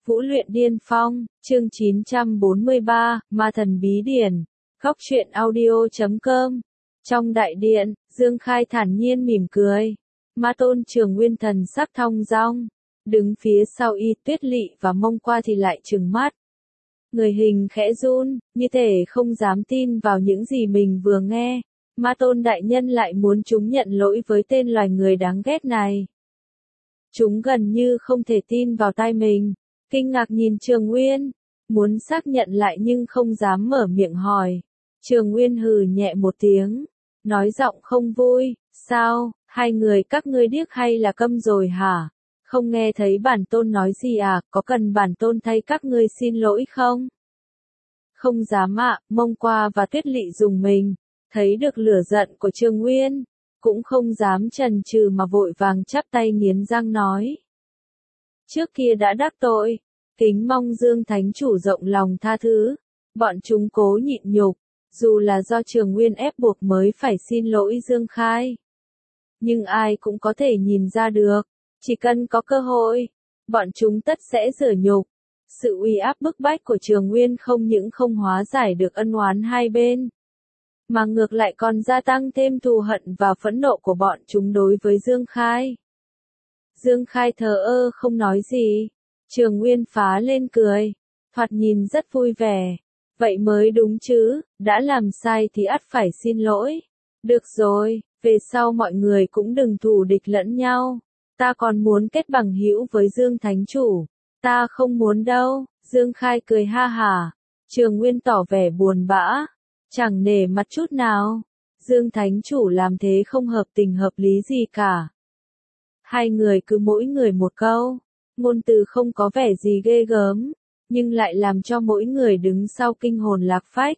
Vũ luyện điên phong, chương 943, Ma thần bí điển. Góc truyện audio.com. Trong đại điện, Dương Khai thản nhiên mỉm cười. Ma Tôn Trường Nguyên thần sắc thong dong, đứng phía sau Y Tuyết Lị và Mông Qua thì lại trừng mắt. Người hình khẽ run, như thể không dám tin vào những gì mình vừa nghe. Ma Tôn đại nhân lại muốn chúng nhận lỗi với tên loài người đáng ghét này. Chúng gần như không thể tin vào tai mình, kinh ngạc nhìn Trường Nguyên, muốn xác nhận lại nhưng không dám mở miệng hỏi. Trường Nguyên hừ nhẹ một tiếng, nói giọng không vui, sao, hai người các ngươi điếc hay là câm rồi hả? Không nghe thấy bản tôn nói gì à, có cần bản tôn thay các ngươi xin lỗi không? Không dám ạ, Mông Qua và Tuyết Lị dùng mình, thấy được lửa giận của Trường Nguyên, cũng không dám chần chừ mà vội vàng chắp tay nghiến răng nói. Trước kia đã đắc tội, kính mong Dương Thánh Chủ rộng lòng tha thứ, bọn chúng cố nhịn nhục, dù là do Trường Nguyên ép buộc mới phải xin lỗi Dương Khai. Nhưng ai cũng có thể nhìn ra được, chỉ cần có cơ hội, bọn chúng tất sẽ rửa nhục. Sự uy áp bức bách của Trường Nguyên không những không hóa giải được ân oán hai bên, mà ngược lại còn gia tăng thêm thù hận và phẫn nộ của bọn chúng đối với Dương Khai. Dương Khai thờ ơ không nói gì, Trường Nguyên phá lên cười, thoạt nhìn rất vui vẻ. Vậy mới đúng chứ, đã làm sai thì ắt phải xin lỗi. Được rồi, về sau mọi người cũng đừng thù địch lẫn nhau. Ta còn muốn kết bằng hữu với Dương Thánh Chủ. Ta không muốn đâu, Dương Khai cười ha hả. Trường Nguyên tỏ vẻ buồn bã, chẳng nể mặt chút nào. Dương Thánh Chủ làm thế không hợp tình hợp lý gì cả. Hai người cứ mỗi người một câu, ngôn từ không có vẻ gì ghê gớm, nhưng lại làm cho mỗi người đứng sau kinh hồn lạc phách.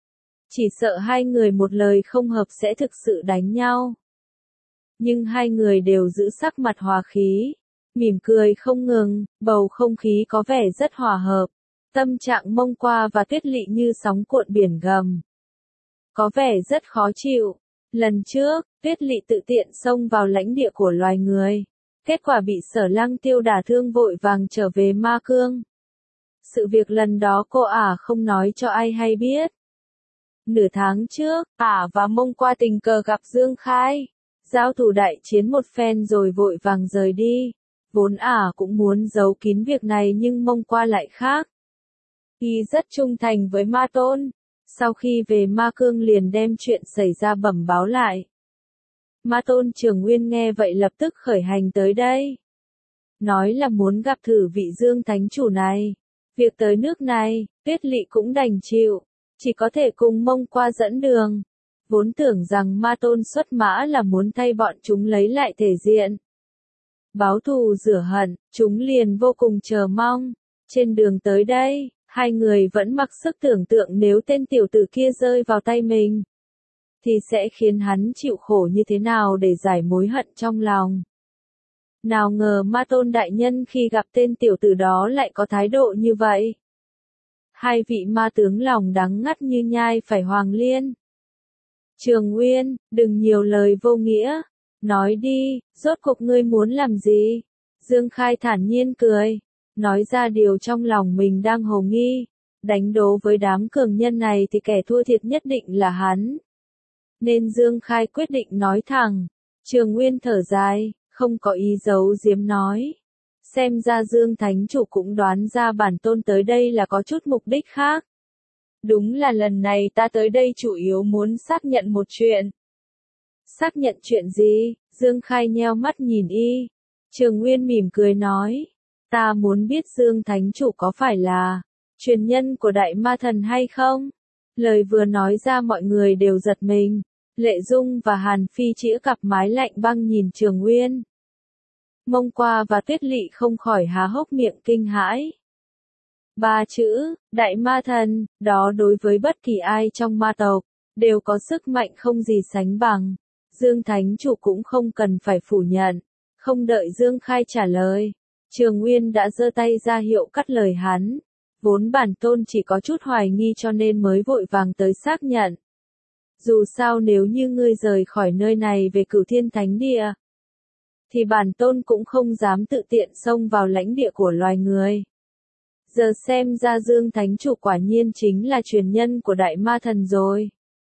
Chỉ sợ hai người một lời không hợp sẽ thực sự đánh nhau. Nhưng hai người đều giữ sắc mặt hòa khí, mỉm cười không ngừng, bầu không khí có vẻ rất hòa hợp. Tâm trạng Mông Qua và Tuyết Lị như sóng cuộn biển gầm, có vẻ rất khó chịu. Lần trước, Tuyết Lị tự tiện xông vào lãnh địa của loài người, kết quả bị Sở Lăng Tiêu đả thương vội vàng trở về Ma Cương. Sự việc lần đó cô không nói cho ai hay biết. Nửa tháng trước, và Mông Qua tình cờ gặp Dương Khai, giao thủ đại chiến một phen rồi vội vàng rời đi. Vốn cũng muốn giấu kín việc này nhưng Mông Qua lại khác. Y rất trung thành với Ma Tôn, sau khi về Ma Cương liền đem chuyện xảy ra bẩm báo lại. Ma Tôn Trường Nguyên nghe vậy lập tức khởi hành tới đây, nói là muốn gặp thử vị Dương Thánh Chủ này. Việc tới nước này, Tuyết Lị cũng đành chịu, chỉ có thể cùng Mông Qua dẫn đường. Vốn tưởng rằng Ma Tôn xuất mã là muốn thay bọn chúng lấy lại thể diện, báo thù rửa hận, chúng liền vô cùng chờ mong. Trên đường tới đây, hai người vẫn mặc sức tưởng tượng nếu tên tiểu tử kia rơi vào tay mình, thì sẽ khiến hắn chịu khổ như thế nào để giải mối hận trong lòng. Nào ngờ Ma Tôn đại nhân khi gặp tên tiểu tử đó lại có thái độ như vậy. Hai vị ma tướng lòng đắng ngắt như nhai phải hoàng liên. Trường Nguyên, đừng nhiều lời vô nghĩa. Nói đi, rốt cuộc ngươi muốn làm gì? Dương Khai thản nhiên cười, nói ra điều trong lòng mình đang hồ nghi. Đánh đố với đám cường nhân này thì kẻ thua thiệt nhất định là hắn. Nên Dương Khai quyết định nói thẳng. Trường Nguyên thở dài, không có ý giấu giếm nói. Xem ra Dương Thánh Chủ cũng đoán ra bản tôn tới đây là có chút mục đích khác. Đúng là lần này ta tới đây chủ yếu muốn xác nhận một chuyện. Xác nhận chuyện gì? Dương Khai nheo mắt nhìn Y. Trường Nguyên mỉm cười nói. Ta muốn biết Dương Thánh Chủ có phải là truyền nhân của Đại Ma Thần hay không? Lời vừa nói ra mọi người đều giật mình. Lệ Dung và Hàn Phi chĩa cặp mái lạnh băng nhìn Trường Nguyên. Mông Qua và Tuyết Lị không khỏi há hốc miệng kinh hãi. Ba chữ, Đại Ma Thần, đó đối với bất kỳ ai trong ma tộc, đều có sức mạnh không gì sánh bằng. Dương Thánh Chủ cũng không cần phải phủ nhận. Không đợi Dương Khai trả lời, Trường Nguyên đã giơ tay ra hiệu cắt lời hắn. Vốn bản tôn chỉ có chút hoài nghi cho nên mới vội vàng tới xác nhận. Dù sao nếu như ngươi rời khỏi nơi này về Cửu Thiên Thánh Địa, thì bản tôn cũng không dám tự tiện xông vào lãnh địa của loài người. Giờ xem ra Dương Thánh Chủ quả nhiên chính là truyền nhân của Đại Ma Thần rồi.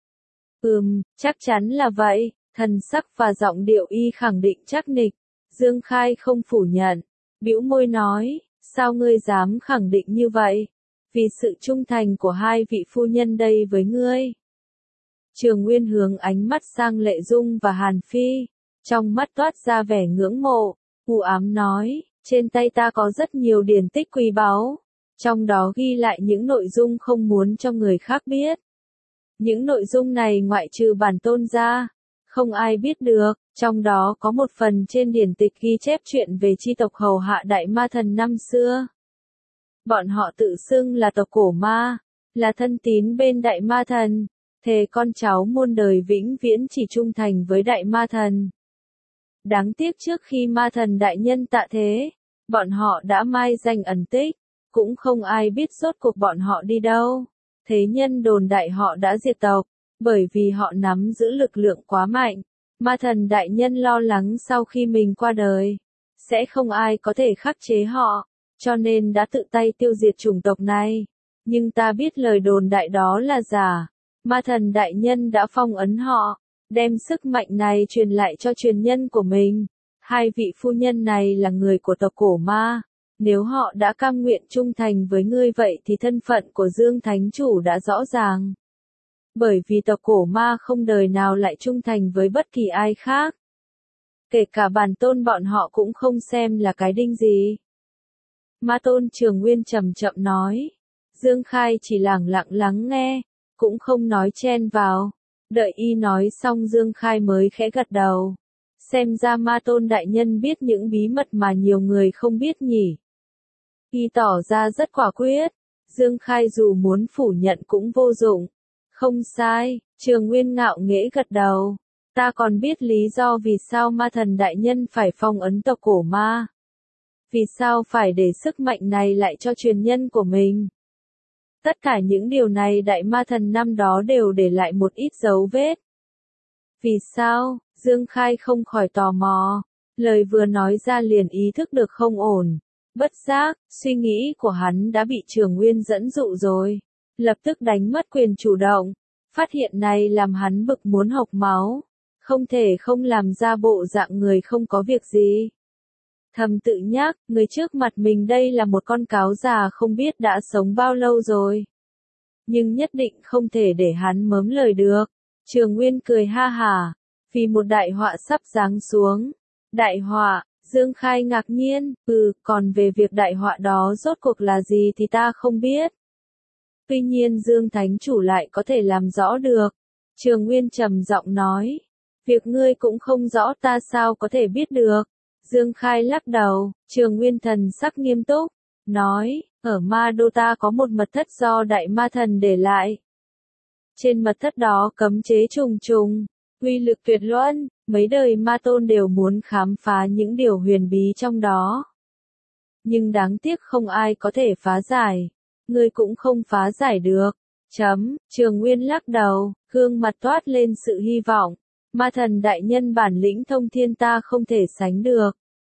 Chắc chắn là vậy, thần sắc và giọng điệu y khẳng định chắc nịch. Dương Khai không phủ nhận, bĩu môi nói, sao ngươi dám khẳng định như vậy? Vì sự trung thành của hai vị phu nhân đây với ngươi. Trường Nguyên hướng ánh mắt sang Lệ Dung và Hàn Phi, trong mắt toát ra vẻ ngưỡng mộ, u ám nói, trên tay ta có rất nhiều điển tích quý báu, trong đó ghi lại những nội dung không muốn cho người khác biết. Những nội dung này ngoại trừ bản tôn ra, không ai biết được, trong đó có một phần trên điển tịch ghi chép chuyện về chi tộc hầu hạ Đại Ma Thần năm xưa. Bọn họ tự xưng là tộc cổ ma, là thân tín bên Đại Ma Thần, thề con cháu muôn đời vĩnh viễn chỉ trung thành với Đại Ma Thần. Đáng tiếc trước khi Ma Thần đại nhân tạ thế, bọn họ đã mai danh ẩn tích, cũng không ai biết rốt cuộc bọn họ đi đâu. Thế nhân đồn đại họ đã diệt tộc, bởi vì họ nắm giữ lực lượng quá mạnh. Ma Thần đại nhân lo lắng sau khi mình qua đời, sẽ không ai có thể khắc chế họ, cho nên đã tự tay tiêu diệt chủng tộc này. Nhưng ta biết lời đồn đại đó là giả. Ma Thần đại nhân đã phong ấn họ, đem sức mạnh này truyền lại cho truyền nhân của mình. Hai vị phu nhân này là người của tộc cổ ma. Nếu họ đã cam nguyện trung thành với ngươi vậy thì thân phận của Dương Thánh Chủ đã rõ ràng. Bởi vì tộc cổ ma không đời nào lại trung thành với bất kỳ ai khác. Kể cả bản tôn bọn họ cũng không xem là cái đinh gì. Ma Tôn Trường Nguyên chậm chậm nói. Dương Khai chỉ lẳng lặng lắng nghe, cũng không nói chen vào. Đợi y nói xong Dương Khai mới khẽ gật đầu. Xem ra Ma Tôn đại nhân biết những bí mật mà nhiều người không biết nhỉ. Y tỏ ra rất quả quyết. Dương Khai dù muốn phủ nhận cũng vô dụng. Không sai, Trường Nguyên ngạo nghễ gật đầu. Ta còn biết lý do vì sao Ma Thần đại nhân phải phong ấn tộc cổ ma. Vì sao phải để sức mạnh này lại cho truyền nhân của mình. Tất cả những điều này Đại Ma Thần năm đó đều để lại một ít dấu vết. Vì sao? Dương Khai không khỏi tò mò. Lời vừa nói ra liền ý thức được không ổn. Bất giác, suy nghĩ của hắn đã bị Trường Nguyên dẫn dụ rồi. Lập tức đánh mất quyền chủ động. Phát hiện này làm hắn bực muốn hộc máu. Không thể không làm ra bộ dạng người không có việc gì. Thầm tự nhắc, người trước mặt mình đây là một con cáo già không biết đã sống bao lâu rồi. Nhưng nhất định không thể để hắn mớm lời được. Trường Nguyên cười ha hả, vì một đại họa sắp giáng xuống. Đại họa, Dương Khai ngạc nhiên, còn về việc đại họa đó rốt cuộc là gì thì ta không biết. Tuy nhiên Dương Thánh Chủ lại có thể làm rõ được. Trường Nguyên trầm giọng nói, việc ngươi cũng không rõ ta sao có thể biết được. Dương Khai lắc đầu, Trường Nguyên thần sắc nghiêm túc, nói, ở Ma Đô ta có một mật thất do Đại Ma Thần để lại. Trên mật thất đó cấm chế trùng trùng, uy lực tuyệt luân, mấy đời Ma Tôn đều muốn khám phá những điều huyền bí trong đó. Nhưng đáng tiếc không ai có thể phá giải, ngươi cũng không phá giải được. Trường Nguyên lắc đầu, gương mặt toát lên sự hy vọng. Ma Thần đại nhân bản lĩnh thông thiên ta không thể sánh được.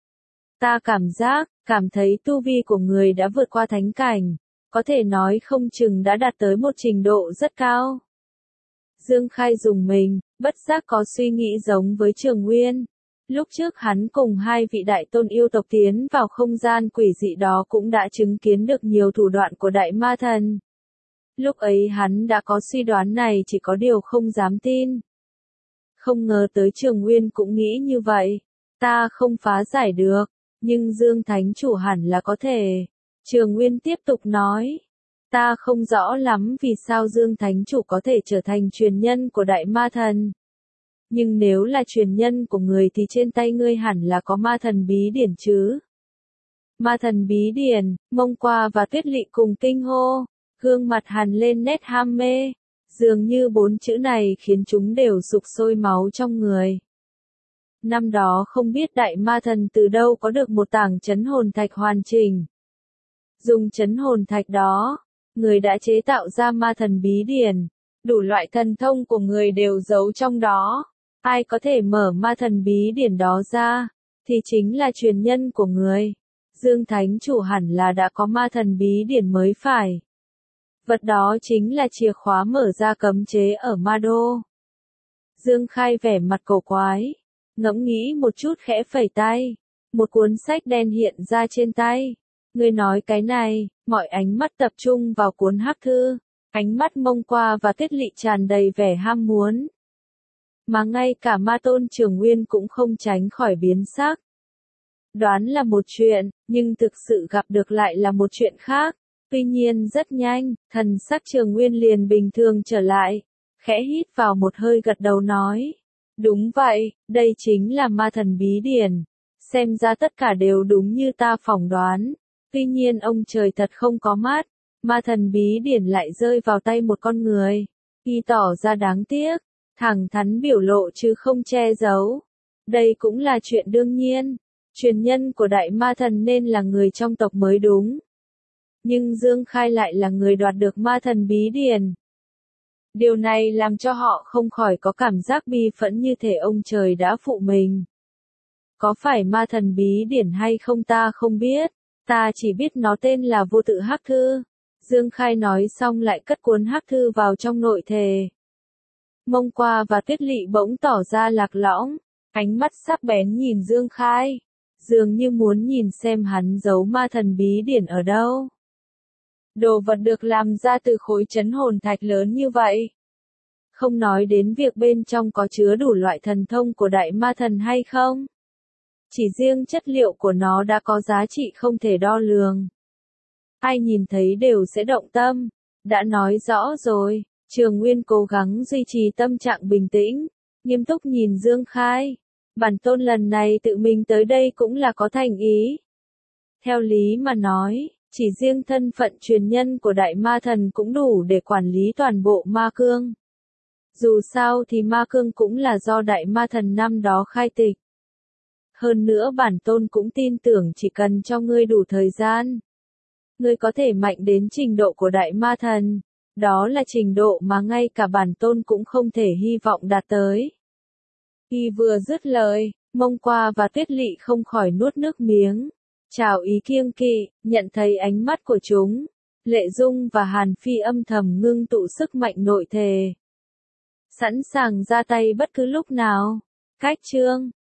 Ta cảm thấy tu vi của người đã vượt qua thánh cảnh, có thể nói không chừng đã đạt tới một trình độ rất cao. Dương Khai dùng mình, bất giác có suy nghĩ giống với Trường Nguyên. Lúc trước hắn cùng hai vị đại tôn yêu tộc tiến vào không gian quỷ dị đó cũng đã chứng kiến được nhiều thủ đoạn của Đại Ma Thần. Lúc ấy hắn đã có suy đoán này, chỉ có điều không dám tin. Không ngờ tới Trường Nguyên cũng nghĩ như vậy. Ta không phá giải được, nhưng Dương Thánh Chủ hẳn là có thể. Trường Nguyên tiếp tục nói. Ta không rõ lắm vì sao Dương Thánh Chủ có thể trở thành truyền nhân của Đại Ma Thần. Nhưng nếu là truyền nhân của người thì trên tay ngươi hẳn là có Ma Thần bí điển chứ. Ma Thần bí điển, Mông Qua và Tuyết Lị cùng kinh hô. Gương mặt Hàn lên nét ham mê. Dường như 4 chữ này khiến chúng đều sục sôi máu trong người. Năm đó không biết Đại Ma Thần từ đâu có được một tảng trấn hồn thạch hoàn chỉnh. Dùng trấn hồn thạch đó, người đã chế tạo ra Ma Thần bí điển. Đủ loại thần thông của người đều giấu trong đó. Ai có thể mở Ma Thần bí điển đó ra, thì chính là truyền nhân của người. Dương Thánh Chủ hẳn là đã có ma thần bí điển mới phải. Vật đó chính là chìa khóa mở ra cấm chế ở Ma Đô. Dương Khai vẻ mặt cổ quái, ngẫm nghĩ một chút khẽ phẩy tay. Một cuốn sách đen hiện ra trên tay. Ngươi nói cái này, mọi ánh mắt tập trung vào cuốn hắc thư. Ánh mắt Mông Qua và Tiết Lỵ tràn đầy vẻ ham muốn. Mà ngay cả Ma Tôn Trường Nguyên cũng không tránh khỏi biến sắc. Đoán là một chuyện, nhưng thực sự gặp được lại là một chuyện khác. Tuy nhiên rất nhanh, thần sắc Trường Nguyên liền bình thường trở lại. Khẽ hít vào một hơi gật đầu nói. Đúng vậy, đây chính là ma thần bí điển. Xem ra tất cả đều đúng như ta phỏng đoán. Tuy nhiên ông trời thật không có mắt. Ma thần bí điển lại rơi vào tay một con người. Y tỏ ra đáng tiếc. Thẳng thắn biểu lộ chứ không che giấu. Đây cũng là chuyện đương nhiên. Truyền nhân của đại ma thần nên là người trong tộc mới đúng. Nhưng Dương Khai lại là người đoạt được ma thần bí điển. Điều này làm cho họ không khỏi có cảm giác bi phẫn như thể ông trời đã phụ mình. Có phải ma thần bí điển hay không ta không biết, ta chỉ biết nó tên là Vô Tự Hắc Thư. Dương Khai nói xong lại cất cuốn hắc thư vào trong nội thể. Mông Qua và Tiết Lỵ bỗng tỏ ra lạc lõng, ánh mắt sắc bén nhìn Dương Khai, dường như muốn nhìn xem hắn giấu ma thần bí điển ở đâu. Đồ vật được làm ra từ khối trấn hồn thạch lớn như vậy. Không nói đến việc bên trong có chứa đủ loại thần thông của đại ma thần hay không. Chỉ riêng chất liệu của nó đã có giá trị không thể đo lường. Ai nhìn thấy đều sẽ động tâm. Đã nói rõ rồi, Trường Nguyên cố gắng duy trì tâm trạng bình tĩnh, nghiêm túc nhìn Dương Khai. Bản tôn lần này tự mình tới đây cũng là có thành ý. Theo lý mà nói, chỉ riêng thân phận truyền nhân của đại ma thần cũng đủ để quản lý toàn bộ ma cương. Dù sao thì ma cương cũng là do đại ma thần năm đó khai tịch. Hơn nữa bản tôn cũng tin tưởng chỉ cần cho ngươi đủ thời gian, ngươi có thể mạnh đến trình độ của đại ma thần. Đó là trình độ mà ngay cả bản tôn cũng không thể hy vọng đạt tới. Khi vừa dứt lời, Mông Qua và Tiết Lỵ không khỏi nuốt nước miếng. Chào ý kiêng kỵ, nhận thấy ánh mắt của chúng. Lệ Dung và Hàn Phi âm thầm ngưng tụ sức mạnh nội thể. Sẵn sàng ra tay bất cứ lúc nào. Cách chương